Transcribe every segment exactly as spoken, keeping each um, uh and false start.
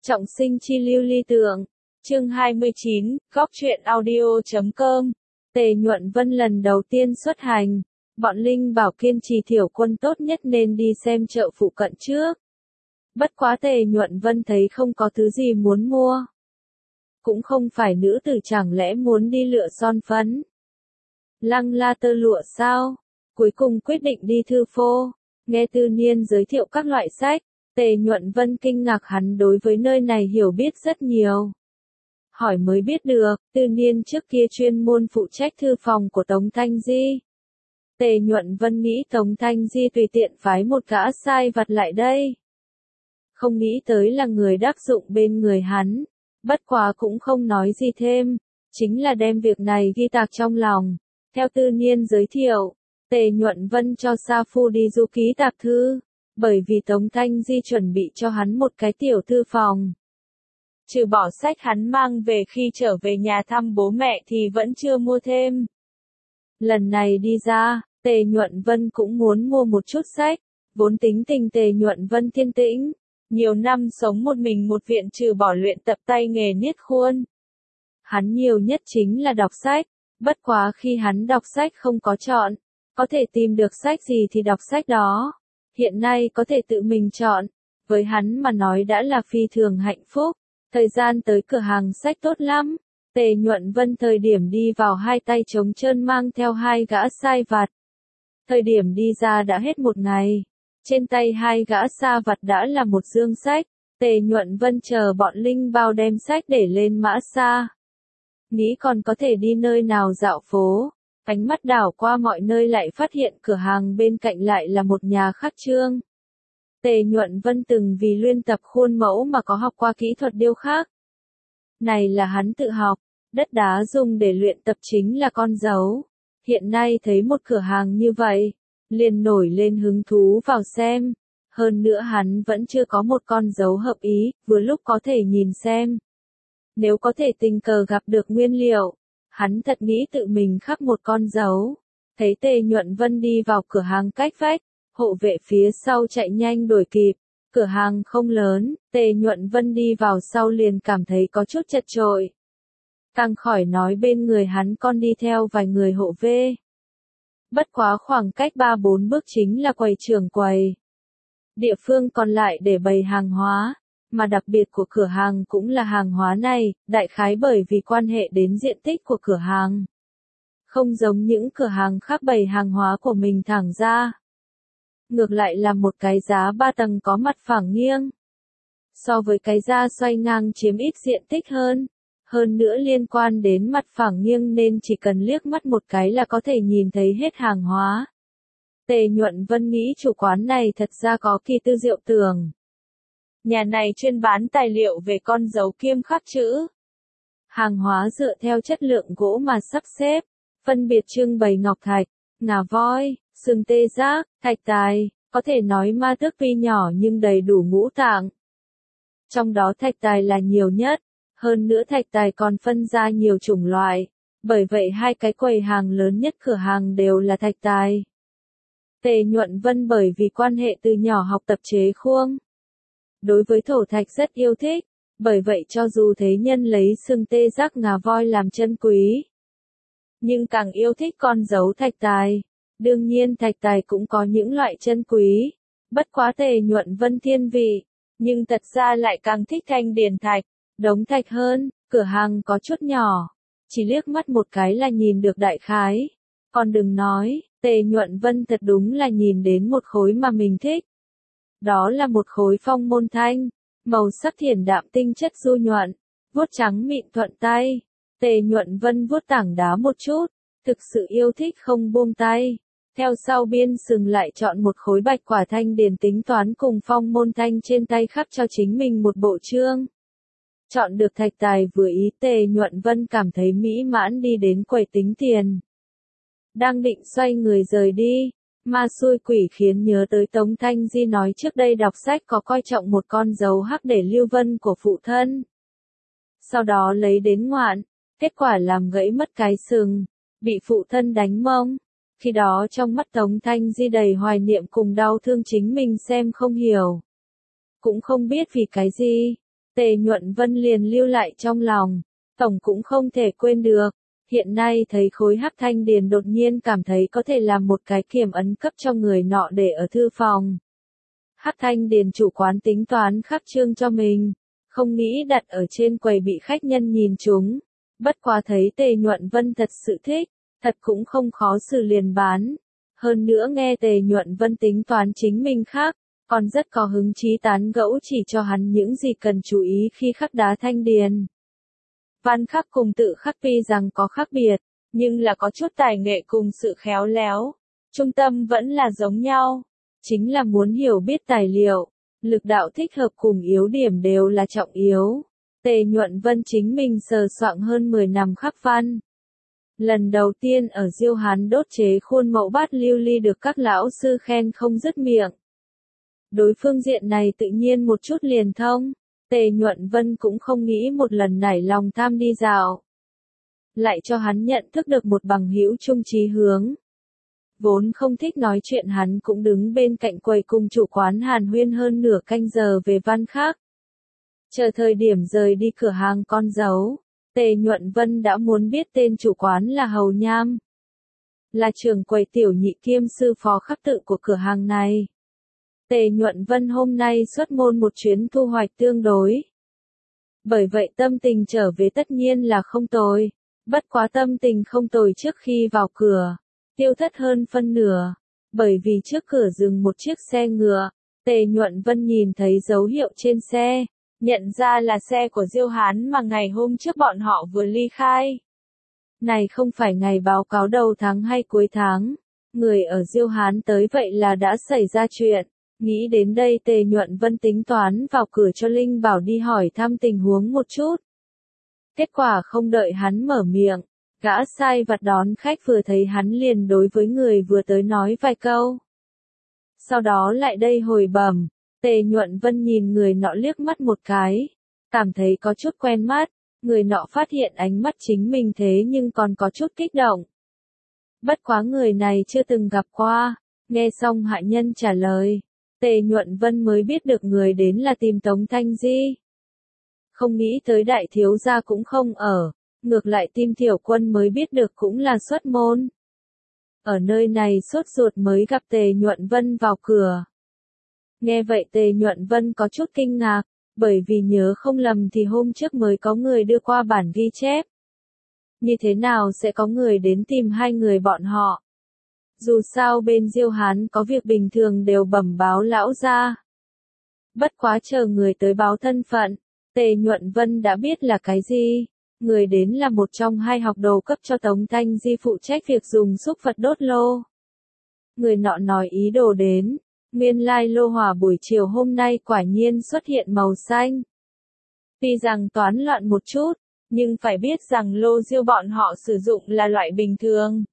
Trọng sinh chi lưu ly tượng. Chương hai mươi chín, góc truyện audio chấm com. Tề Nhuận Vân lần đầu tiên xuất hành. Bọn Linh bảo kiên trì thiểu quân tốt nhất nên đi xem chợ phụ cận trước. Bất quá Tề Nhuận Vân thấy không có thứ gì muốn mua. Cũng không phải nữ tử chẳng lẽ muốn đi lựa son phấn. Lăng la tơ lụa sao? Cuối cùng quyết định đi thư phô. Nghe Tư Niên giới thiệu các loại sách. Tề Nhuận Vân kinh ngạc hắn đối với nơi này hiểu biết rất nhiều. Hỏi mới biết được, Tư Niên trước kia chuyên môn phụ trách thư phòng của Tống Thanh Di. Tề Nhuận Vân nghĩ Tống Thanh Di tùy tiện phái một gã sai vặt lại đây. Không nghĩ tới là người đắc dụng bên người hắn. Bất quá cũng không nói gì thêm, chính là đem việc này ghi tạc trong lòng. Theo Tư Niên giới thiệu, Tề Nhuận Vân cho Sa Phu đi du ký tạp thư. Bởi vì Tống Thanh Di chuẩn bị cho hắn một cái tiểu thư phòng. Trừ bỏ sách hắn mang về khi trở về nhà thăm bố mẹ thì vẫn chưa mua thêm. Lần này đi ra, Tề Nhuận Vân cũng muốn mua một chút sách. Vốn tính tình Tề Nhuận Vân thiên tĩnh. Nhiều năm sống một mình một viện trừ bỏ luyện tập tay nghề niết khuôn. Hắn nhiều nhất chính là đọc sách. Bất quá khi hắn đọc sách không có chọn. Có thể tìm được sách gì thì đọc sách đó. Hiện nay có thể tự mình chọn, với hắn mà nói đã là phi thường hạnh phúc. Thời gian tới cửa hàng sách tốt lắm. Tề Nhuận Vân thời điểm đi vào hai tay trống trơn mang theo hai gã sai vặt. Thời điểm đi ra đã hết một ngày. Trên tay hai gã sa vặt đã là một dương sách. Tề Nhuận Vân chờ bọn Linh bao đem sách để lên mã xa. Nghĩ còn có thể đi nơi nào dạo phố. Ánh mắt đảo qua mọi nơi lại phát hiện cửa hàng bên cạnh lại là một nhà khắc trương. Tề Nhuận Vân từng vì luyện tập khuôn mẫu mà có học qua kỹ thuật điêu khắc. Này là hắn tự học, đất đá dùng để luyện tập chính là con dấu. Hiện nay thấy một cửa hàng như vậy, liền nổi lên hứng thú vào xem. Hơn nữa hắn vẫn chưa có một con dấu hợp ý, vừa lúc có thể nhìn xem. Nếu có thể tình cờ gặp được nguyên liệu. Hắn thật nghĩ tự mình khắc một con dấu. Thấy Tề Nhuận Vân đi vào cửa hàng cách vách, hộ vệ phía sau chạy nhanh đuổi kịp. Cửa hàng không lớn, Tề Nhuận Vân đi vào sau liền cảm thấy có chút chật chội. Càng khỏi nói bên người hắn còn đi theo vài người hộ vệ. Bất quá khoảng cách ba bốn bước chính là quầy trưởng quầy. Địa phương còn lại để bày hàng hóa. Mà đặc biệt của cửa hàng cũng là hàng hóa này, đại khái bởi vì quan hệ đến diện tích của cửa hàng. Không giống những cửa hàng khác bày hàng hóa của mình thẳng ra. Ngược lại là một cái giá ba tầng có mặt phẳng nghiêng. So với cái giá xoay ngang chiếm ít diện tích hơn. Hơn nữa liên quan đến mặt phẳng nghiêng nên chỉ cần liếc mắt một cái là có thể nhìn thấy hết hàng hóa. Tề Nhuận Vân nghĩ chủ quán này thật ra có kỳ tư diệu tưởng. Nhà này chuyên bán tài liệu về con dấu kiêm khắc chữ. Hàng hóa dựa theo chất lượng gỗ mà sắp xếp, phân biệt trưng bày ngọc thạch, ngà voi, sừng tê giác, thạch tài, có thể nói ma tước tuy nhỏ nhưng đầy đủ ngũ tạng. Trong đó thạch tài là nhiều nhất, hơn nữa thạch tài còn phân ra nhiều chủng loại, bởi vậy hai cái quầy hàng lớn nhất cửa hàng đều là thạch tài. Tề Nhuận Vân bởi vì quan hệ từ nhỏ học tập chế khuông. Đối với thổ thạch rất yêu thích, bởi vậy cho dù thế nhân lấy sừng tê giác ngà voi làm chân quý. Nhưng càng yêu thích con dấu thạch tài. Đương nhiên thạch tài cũng có những loại chân quý. Bất quá Tề Nhuận Vân thiên vị, nhưng thật ra lại càng thích thanh điền thạch, đống thạch hơn. Cửa hàng có chút nhỏ, chỉ liếc mắt một cái là nhìn được đại khái. Còn đừng nói, Tề Nhuận Vân thật đúng là nhìn đến một khối mà mình thích. Đó là một khối phong môn thanh, màu sắc thiển đạm tinh chất du nhuận, vuốt trắng mịn thuận tay. Tề Nhuận Vân vuốt tảng đá một chút, thực sự yêu thích không buông tay. Theo sau biên sừng lại chọn một khối bạch quả thanh điền tính toán cùng phong môn thanh trên tay khắc cho chính mình một bộ chương. Chọn được thạch tài vừa ý Tề Nhuận Vân cảm thấy mỹ mãn đi đến quầy tính tiền. Đang định xoay người rời đi. Ma xui quỷ khiến nhớ tới Tống Thanh Di nói trước đây đọc sách có coi trọng một con dấu hắc để lưu vân của phụ thân. Sau đó lấy đến ngoạn, kết quả làm gãy mất cái sừng, bị phụ thân đánh mông. Khi đó trong mắt Tống Thanh Di đầy hoài niệm cùng đau thương chính mình xem không hiểu. Cũng không biết vì cái gì, Tề Nhuận Vân liền lưu lại trong lòng, tổng cũng không thể quên được. Hiện nay thấy khối hắc thanh điền đột nhiên cảm thấy có thể làm một cái kiểm ấn cấp cho người nọ để ở thư phòng. Hắc thanh điền chủ quán tính toán khắc trương cho mình, không nghĩ đặt ở trên quầy bị khách nhân nhìn chúng. Bất quá thấy Tề Nhuận Vân thật sự thích, thật cũng không khó xử liền bán. Hơn nữa nghe Tề Nhuận Vân tính toán chính mình khác, còn rất có hứng chí tán gẫu chỉ cho hắn những gì cần chú ý khi khắc đá thanh điền. Văn khắc cùng tự khắc tuy rằng có khác biệt, nhưng là có chút tài nghệ cùng sự khéo léo. Trung tâm vẫn là giống nhau, chính là muốn hiểu biết tài liệu, lực đạo thích hợp cùng yếu điểm đều là trọng yếu. Tề Nhuận Vân chính mình sờ soạng hơn mười năm khắc văn. Lần đầu tiên ở Diêu Hán đốt chế khuôn mẫu bát lưu ly được các lão sư khen không dứt miệng. Đối phương diện này tự nhiên một chút liền thông. Tề Nhuận Vân cũng không nghĩ một lần nảy lòng tham đi dạo. Lại cho hắn nhận thức được một bằng hữu chung chí hướng. Vốn không thích nói chuyện hắn cũng đứng bên cạnh quầy cùng chủ quán hàn huyên hơn nửa canh giờ về văn khác. Chờ thời điểm rời đi cửa hàng con dấu, Tề Nhuận Vân đã muốn biết tên chủ quán là Hầu Nham. Là trưởng quầy tiểu nhị kiêm sư phó khắc tự của cửa hàng này. Tề Nhuận Vân hôm nay xuất môn một chuyến thu hoạch tương đối. Bởi vậy tâm tình trở về tất nhiên là không tồi. Bất quá tâm tình không tồi trước khi vào cửa. Tiêu thất hơn phân nửa. Bởi vì trước cửa dừng một chiếc xe ngựa. Tề Nhuận Vân nhìn thấy dấu hiệu trên xe. Nhận ra là xe của Diêu Hán mà ngày hôm trước bọn họ vừa ly khai. Này không phải ngày báo cáo đầu tháng hay cuối tháng. Người ở Diêu Hán tới vậy là đã xảy ra chuyện. Nghĩ đến đây Tề Nhuận Vân tính toán vào cửa cho Linh Bảo đi hỏi thăm tình huống một chút. Kết quả không đợi hắn mở miệng, gã sai vặt đón khách vừa thấy hắn liền đối với người vừa tới nói vài câu. Sau đó lại đây hồi bẩm, Tề Nhuận Vân nhìn người nọ liếc mắt một cái, cảm thấy có chút quen mắt, người nọ phát hiện ánh mắt chính mình thế nhưng còn có chút kích động. Bất quá người này chưa từng gặp qua, nghe xong hạ nhân trả lời. Tề Nhuận Vân mới biết được người đến là tìm Tống Thanh Di. Không nghĩ tới đại thiếu gia cũng không ở, ngược lại tìm Tiểu Quân mới biết được cũng là xuất môn. Ở nơi này sốt ruột mới gặp Tề Nhuận Vân vào cửa. Nghe vậy Tề Nhuận Vân có chút kinh ngạc, bởi vì nhớ không lầm thì hôm trước mới có người đưa qua bản ghi chép. Như thế nào sẽ có người đến tìm hai người bọn họ? Dù sao bên Diêu Hán có việc bình thường đều bẩm báo lão gia. Bất quá chờ người tới báo thân phận, Tề Nhuận Vân đã biết là cái gì. Người đến là một trong hai học đồ cấp cho Tống Thanh Di phụ trách việc dùng xúc vật đốt lô. Người nọ nói ý đồ đến, nguyên lai lô hỏa buổi chiều hôm nay quả nhiên xuất hiện màu xanh. Tuy rằng toán loạn một chút, nhưng phải biết rằng lô diêu bọn họ sử dụng là loại bình thường.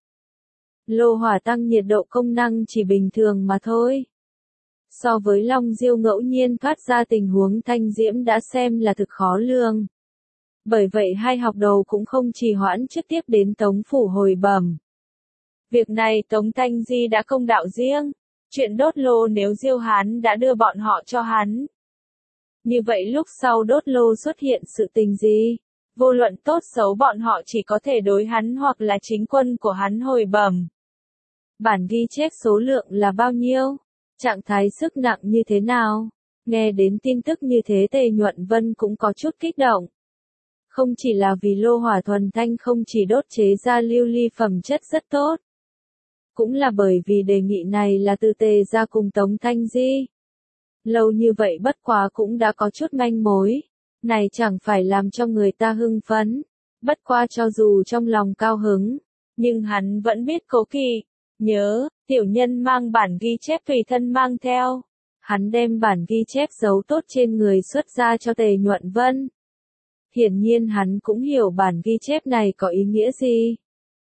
Lô hỏa tăng nhiệt độ công năng chỉ bình thường mà thôi. So với long diêu ngẫu nhiên thoát ra tình huống thanh diễm đã xem là thực khó lường. Bởi vậy hai học đầu cũng không trì hoãn trực tiếp đến Tống phủ hồi bẩm. Việc này Tống Thanh Di đã công đạo riêng, chuyện đốt lô nếu Diêu Hán đã đưa bọn họ cho hắn. Như vậy lúc sau đốt lô xuất hiện sự tình gì? Vô luận tốt xấu bọn họ chỉ có thể đối hắn hoặc là chính quân của hắn hồi bẩm. Bản ghi chép số lượng là bao nhiêu? Trạng thái sức nặng như thế nào? Nghe đến tin tức như thế Tề Nhuận Vân cũng có chút kích động. Không chỉ là vì lô hỏa thuần thanh không chỉ đốt chế ra lưu ly phẩm chất rất tốt. Cũng là bởi vì đề nghị này là từ Tề gia cùng Tống Thanh Di. Lâu như vậy bất quá cũng đã có chút manh mối. Này chẳng phải làm cho người ta hưng phấn. Bất qua cho dù trong lòng cao hứng, nhưng hắn vẫn biết cố kỵ. Nhớ, tiểu nhân mang bản ghi chép tùy thân mang theo. Hắn đem bản ghi chép giấu tốt trên người xuất ra cho Tề Nhuận Vân. Hiển nhiên hắn cũng hiểu bản ghi chép này có ý nghĩa gì.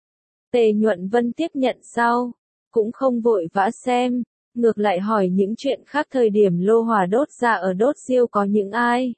Tề Nhuận Vân tiếp nhận sau, cũng không vội vã xem, ngược lại hỏi những chuyện khác thời điểm lô hỏa đốt ra ở đốt diêu có những ai.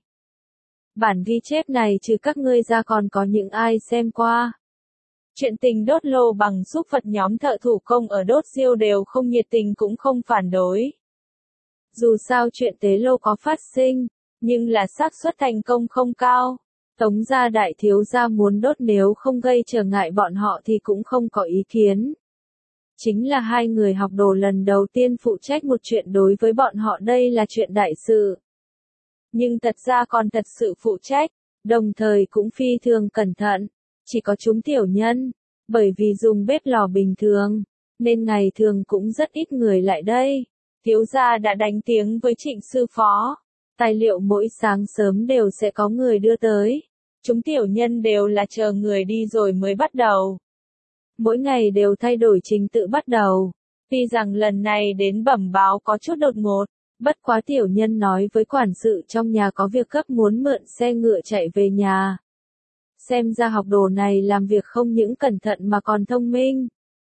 Bản ghi chép này trừ các ngươi ra còn có những ai xem qua. Chuyện tình đốt lô bằng xúc vật nhóm thợ thủ công ở đốt diêu đều không nhiệt tình cũng không phản đối. Dù sao chuyện tế lô có phát sinh, nhưng là xác suất thành công không cao. Tống gia đại thiếu gia muốn đốt nếu không gây trở ngại bọn họ thì cũng không có ý kiến. Chính là hai người học đồ lần đầu tiên phụ trách một chuyện đối với bọn họ đây là chuyện đại sự. Nhưng thật ra còn thật sự phụ trách, đồng thời cũng phi thường cẩn thận, chỉ có chúng tiểu nhân, bởi vì dùng bếp lò bình thường, nên ngày thường cũng rất ít người lại đây. Thiếu gia đã đánh tiếng với Trịnh sư phó, tài liệu mỗi sáng sớm đều sẽ có người đưa tới. Chúng tiểu nhân đều là chờ người đi rồi mới bắt đầu. Mỗi ngày đều thay đổi trình tự bắt đầu. Tuy rằng lần này đến bẩm báo có chút đột ngột, bất quá tiểu nhân nói với quản sự trong nhà có việc gấp muốn mượn xe ngựa chạy về nhà. Xem ra học đồ này làm việc không những cẩn thận mà còn thông minh.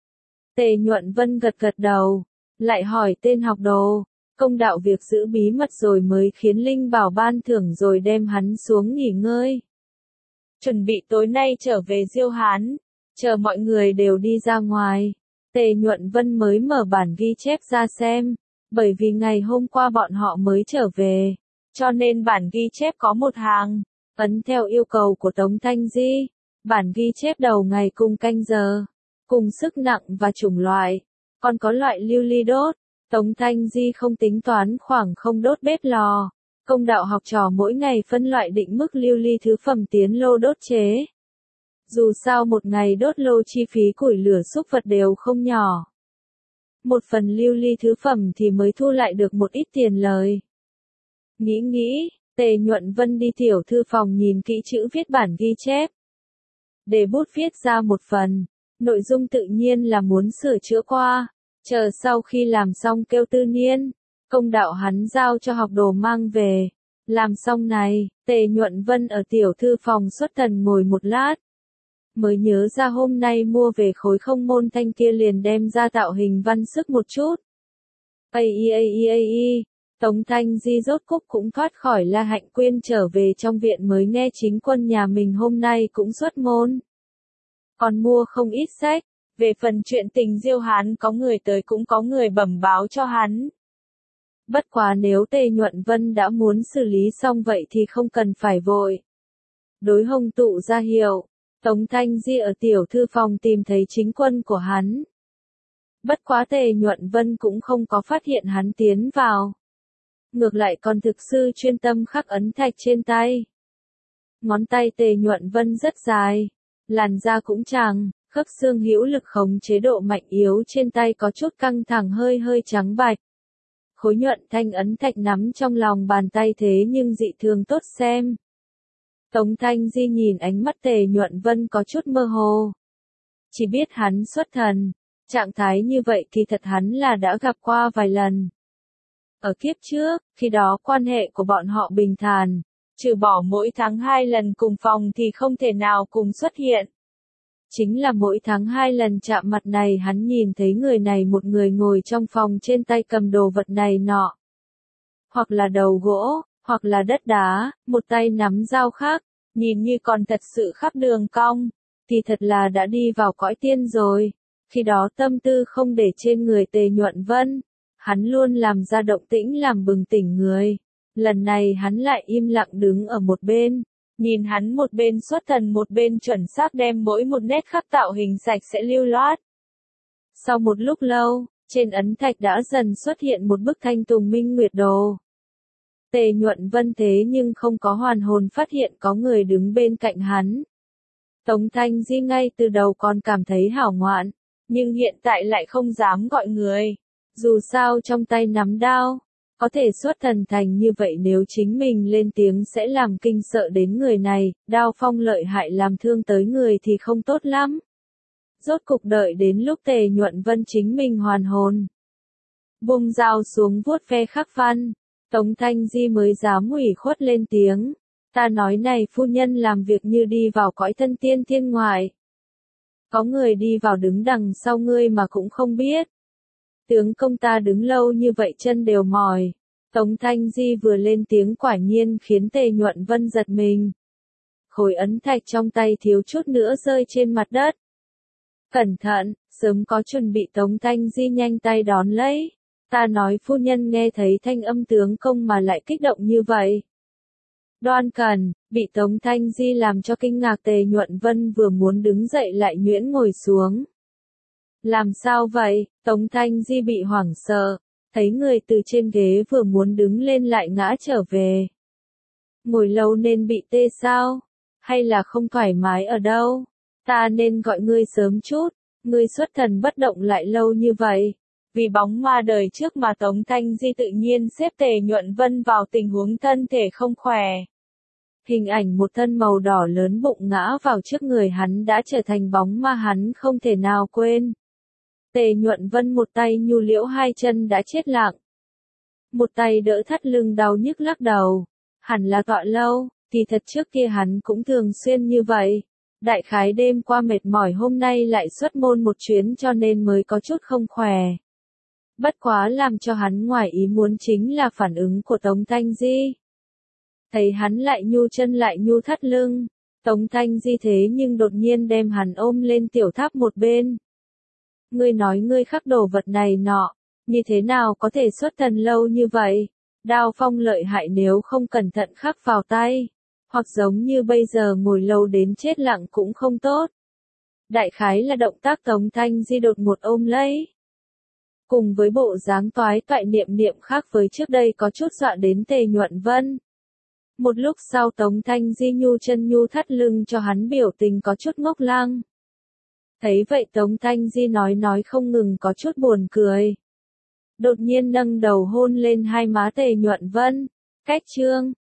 Tề Nhuận Vân gật gật đầu, lại hỏi tên học đồ, công đạo việc giữ bí mật rồi mới khiến Linh Bảo ban thưởng rồi đem hắn xuống nghỉ ngơi. Chuẩn bị tối nay trở về Diêu Hán, chờ mọi người đều đi ra ngoài. Tề Nhuận Vân mới mở bản ghi chép ra xem, bởi vì ngày hôm qua bọn họ mới trở về, cho nên bản ghi chép có một hàng, ấn theo yêu cầu của Tống Thanh Di, bản ghi chép đầu ngày cùng canh giờ, cùng sức nặng và chủng loại, còn có loại lưu ly đốt. Tống Thanh Di không tính toán khoảng không đốt bếp lò, công đạo học trò mỗi ngày phân loại định mức lưu ly thứ phẩm tiến lô đốt chế. Dù sao một ngày đốt lô chi phí củi lửa xúc vật đều không nhỏ. Một phần lưu ly thứ phẩm thì mới thu lại được một ít tiền lời. Nghĩ nghĩ, Tề Nhuận Vân đi tiểu thư phòng nhìn kỹ chữ viết bản ghi chép. Để bút viết ra một phần, nội dung tự nhiên là muốn sửa chữa qua, chờ sau khi làm xong kêu Tư Niên, công đạo hắn giao cho học đồ mang về. Làm xong này, Tề Nhuận Vân ở tiểu thư phòng xuất thần ngồi một lát. Mới nhớ ra hôm nay mua về khối không môn thanh kia liền đem ra tạo hình văn sức một chút. Ây ây ây ây ây, Tống Thanh Di rốt cúc cũng thoát khỏi La Hạnh Quyên trở về trong viện mới nghe chính quân nhà mình hôm nay cũng xuất môn. Còn mua không ít sách, về phần chuyện tình Diêu Hán có người tới cũng có người bẩm báo cho hắn. Bất quá nếu Tề Nhuận Vân đã muốn xử lý xong vậy thì không cần phải vội. Đối Hồng Tụ ra hiệu, Tống Thanh Di ở tiểu thư phòng tìm thấy chính quân của hắn. Bất quá Tề Nhuận Vân cũng không có phát hiện hắn tiến vào. Ngược lại còn thực sư chuyên tâm khắc ấn thạch trên tay. Ngón tay Tề Nhuận Vân rất dài, làn da cũng tràng, khớp xương hữu lực khống chế độ mạnh yếu trên tay có chút căng thẳng hơi hơi trắng bạch. Khối nhuận thanh ấn thạch nắm trong lòng bàn tay thế nhưng dị thường tốt xem. Tống Thanh Di nhìn ánh mắt Tề Nhuận Vân có chút mơ hồ. Chỉ biết hắn xuất thần, trạng thái như vậy kỳ thật hắn là đã gặp qua vài lần. Ở kiếp trước, khi đó quan hệ của bọn họ bình thản, trừ bỏ mỗi tháng hai lần cùng phòng thì không thể nào cùng xuất hiện. Chính là mỗi tháng hai lần chạm mặt này hắn nhìn thấy người này một người ngồi trong phòng trên tay cầm đồ vật này nọ. Hoặc là đầu gỗ, hoặc là đất đá, một tay nắm dao khác, nhìn như còn thật sự khắp đường cong, thì thật là đã đi vào cõi tiên rồi. Khi đó tâm tư không để trên người Tề Nhuận Vân, hắn luôn làm ra động tĩnh làm bừng tỉnh người. Lần này hắn lại im lặng đứng ở một bên, nhìn hắn một bên xuất thần một bên chuẩn xác đem mỗi một nét khắc tạo hình sạch sẽ lưu loát. Sau một lúc lâu, trên ấn thạch đã dần xuất hiện một bức thanh tùng minh nguyệt đồ. Tề Nhuận Vân thế nhưng không có hoàn hồn phát hiện có người đứng bên cạnh hắn. Tống Thanh Di ngay từ đầu còn cảm thấy hảo ngoạn, nhưng hiện tại lại không dám gọi người. Dù sao trong tay nắm đao, có thể xuất thần thành như vậy nếu chính mình lên tiếng sẽ làm kinh sợ đến người này, đao phong lợi hại làm thương tới người thì không tốt lắm. Rốt cục đợi đến lúc Tề Nhuận Vân chính mình hoàn hồn. Buông dao xuống vuốt ve khắc văn, Tống Thanh Di mới dám ủy khuất lên tiếng. Ta nói này phu nhân làm việc như đi vào cõi thân tiên thiên ngoại. Có người đi vào đứng đằng sau ngươi mà cũng không biết. Tướng công ta đứng lâu như vậy chân đều mỏi. Tống Thanh Di vừa lên tiếng quả nhiên khiến Tề Nhuận Vân giật mình. Khối ấn thạch trong tay thiếu chút nữa rơi trên mặt đất. Cẩn thận, sớm có chuẩn bị. Tống Thanh Di nhanh tay đón lấy. Ta nói phu nhân nghe thấy thanh âm tướng công mà lại kích động như vậy. Đoan Cần, bị Tống Thanh Di làm cho kinh ngạc Tề Nhuận Vân vừa muốn đứng dậy lại nhuyễn ngồi xuống. Làm sao vậy? Tống Thanh Di bị hoảng sợ, thấy người từ trên ghế vừa muốn đứng lên lại ngã trở về. Ngồi lâu nên bị tê sao? Hay là không thoải mái ở đâu? Ta nên gọi ngươi sớm chút, ngươi xuất thần bất động lại lâu như vậy. Vì bóng ma đời trước mà Tống Thanh Di tự nhiên xếp Tề Nhuận Vân vào tình huống thân thể không khỏe. Hình ảnh một thân màu đỏ lớn bụng ngã vào trước người hắn đã trở thành bóng ma hắn không thể nào quên. Tề Nhuận Vân một tay nhu liễu hai chân đã chết lặng. Một tay đỡ thắt lưng đau nhức lắc đầu. Hẳn là tọa lâu, thì thật trước kia hắn cũng thường xuyên như vậy. Đại khái đêm qua mệt mỏi hôm nay lại xuất môn một chuyến cho nên mới có chút không khỏe. Bất quá làm cho hắn ngoài ý muốn chính là phản ứng của Tống Thanh Di. Thấy hắn lại nhu chân lại nhu thắt lưng, Tống Thanh Di thế nhưng đột nhiên đem hắn ôm lên tiểu tháp một bên. Ngươi nói ngươi khắc đồ vật này nọ, như thế nào có thể xuất thần lâu như vậy? Đao phong lợi hại nếu không cẩn thận khắc vào tay, hoặc giống như bây giờ ngồi lâu đến chết lặng cũng không tốt. Đại khái là động tác Tống Thanh Di đột ngột ôm lấy. Cùng với bộ dáng toái toại niệm niệm khác với trước đây có chút dọa đến Tề Nhuận Vân. Một lúc sau Tống Thanh Di nhu chân nhu thắt lưng cho hắn biểu tình có chút ngốc lăng. Thấy vậy Tống Thanh Di nói nói không ngừng có chút buồn cười. Đột nhiên nâng đầu hôn lên hai má Tề Nhuận Vân. Cách chương